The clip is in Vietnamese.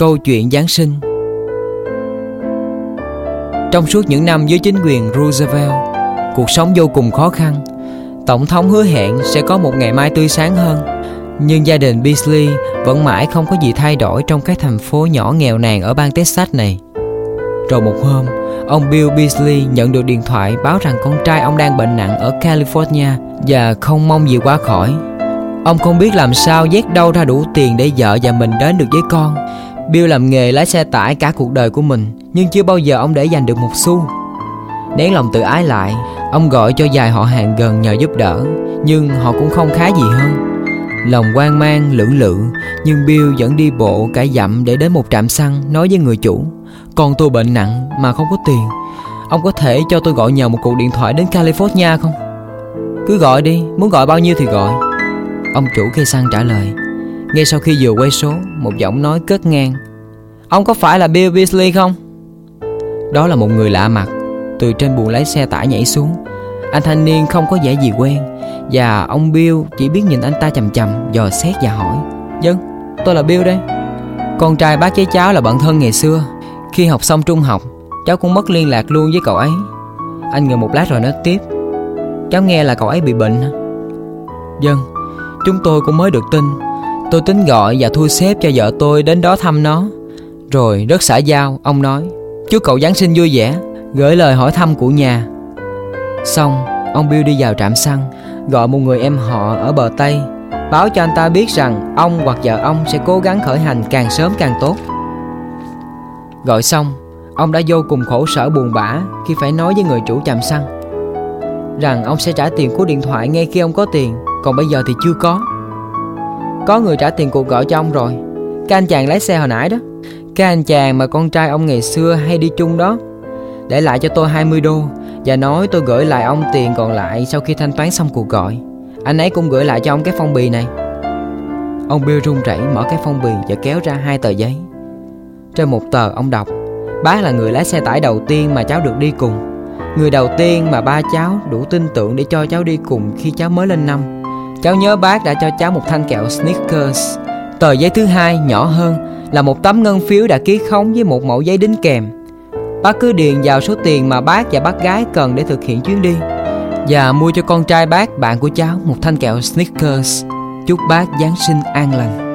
Câu chuyện Giáng sinh. Trong suốt những năm dưới chính quyền Roosevelt, cuộc sống vô cùng khó khăn. Tổng thống hứa hẹn sẽ có một ngày mai tươi sáng hơn, nhưng gia đình Beasley vẫn mãi không có gì thay đổi trong cái thành phố nhỏ nghèo nàn ở bang Texas này. Rồi một hôm, ông Bill Beasley nhận được điện thoại báo rằng con trai ông đang bệnh nặng ở California và không mong gì qua khỏi. Ông không biết làm sao vét đâu ra đủ tiền để vợ và mình đến được với con. Bill làm nghề lái xe tải cả cuộc đời của mình, nhưng chưa bao giờ ông để dành được một xu. Nén lòng tự ái lại, ông gọi cho vài họ hàng gần nhờ giúp đỡ, nhưng họ cũng không khá gì hơn. Lòng hoang mang lưỡng lự, nhưng Bill vẫn đi bộ cả dặm để đến một trạm xăng, nói với người chủ: "Con tôi bệnh nặng mà không có tiền. Ông có thể cho tôi gọi nhờ một cuộc điện thoại đến California không?" "Cứ gọi đi, muốn gọi bao nhiêu thì gọi," ông chủ cây xăng trả lời. Ngay sau khi vừa quay số, một giọng nói cất ngang: "Ông có phải là Bill Beasley không?" Đó là một người lạ mặt từ trên buồng lái xe tải nhảy xuống. Anh thanh niên không có vẻ gì quen, và ông Bill chỉ biết nhìn anh ta chằm chằm, dò xét và hỏi: "Vâng, tôi là Bill đây. Con trai bác với cháu là bạn thân ngày xưa. Khi học xong trung học, cháu cũng mất liên lạc luôn với cậu ấy." Anh ngồi một lát rồi nói tiếp: "Cháu nghe là cậu ấy bị bệnh hả?" "Vâng, chúng tôi cũng mới được tin. Tôi tính gọi và thu xếp cho vợ tôi đến đó thăm nó." Rồi rất xã giao, ông nói: "Chúc cậu Giáng sinh vui vẻ, gửi lời hỏi thăm của nhà." Xong, ông Bill đi vào trạm xăng, gọi một người em họ ở bờ Tây, báo cho anh ta biết rằng ông hoặc vợ ông sẽ cố gắng khởi hành càng sớm càng tốt. Gọi xong, ông đã vô cùng khổ sở buồn bã khi phải nói với người chủ trạm xăng rằng ông sẽ trả tiền của điện thoại ngay khi ông có tiền, còn bây giờ thì chưa có. "Có người trả tiền cuộc gọi cho ông rồi, cái anh chàng lái xe hồi nãy đó, cái anh chàng mà con trai ông ngày xưa hay đi chung đó, để lại cho tôi 20 đô và nói tôi gửi lại ông tiền còn lại sau khi thanh toán xong cuộc gọi. Anh ấy cũng gửi lại cho ông cái phong bì này." Ông Bill run rẩy mở cái phong bì và kéo ra 2 tờ giấy. Trên một tờ ông đọc: "Bác là người lái xe tải đầu tiên mà cháu được đi cùng, người đầu tiên mà ba cháu đủ tin tưởng để cho cháu đi cùng khi cháu mới lên năm. Cháu nhớ bác đã cho cháu một thanh kẹo Snickers." Tờ giấy thứ 2 nhỏ hơn là một tấm ngân phiếu đã ký khống với một mẩu giấy đính kèm. Bác cứ điền vào số tiền mà bác và bác gái cần để thực hiện chuyến đi, và mua cho con trai bác, bạn của cháu, một thanh kẹo Snickers. Chúc bác Giáng sinh an lành.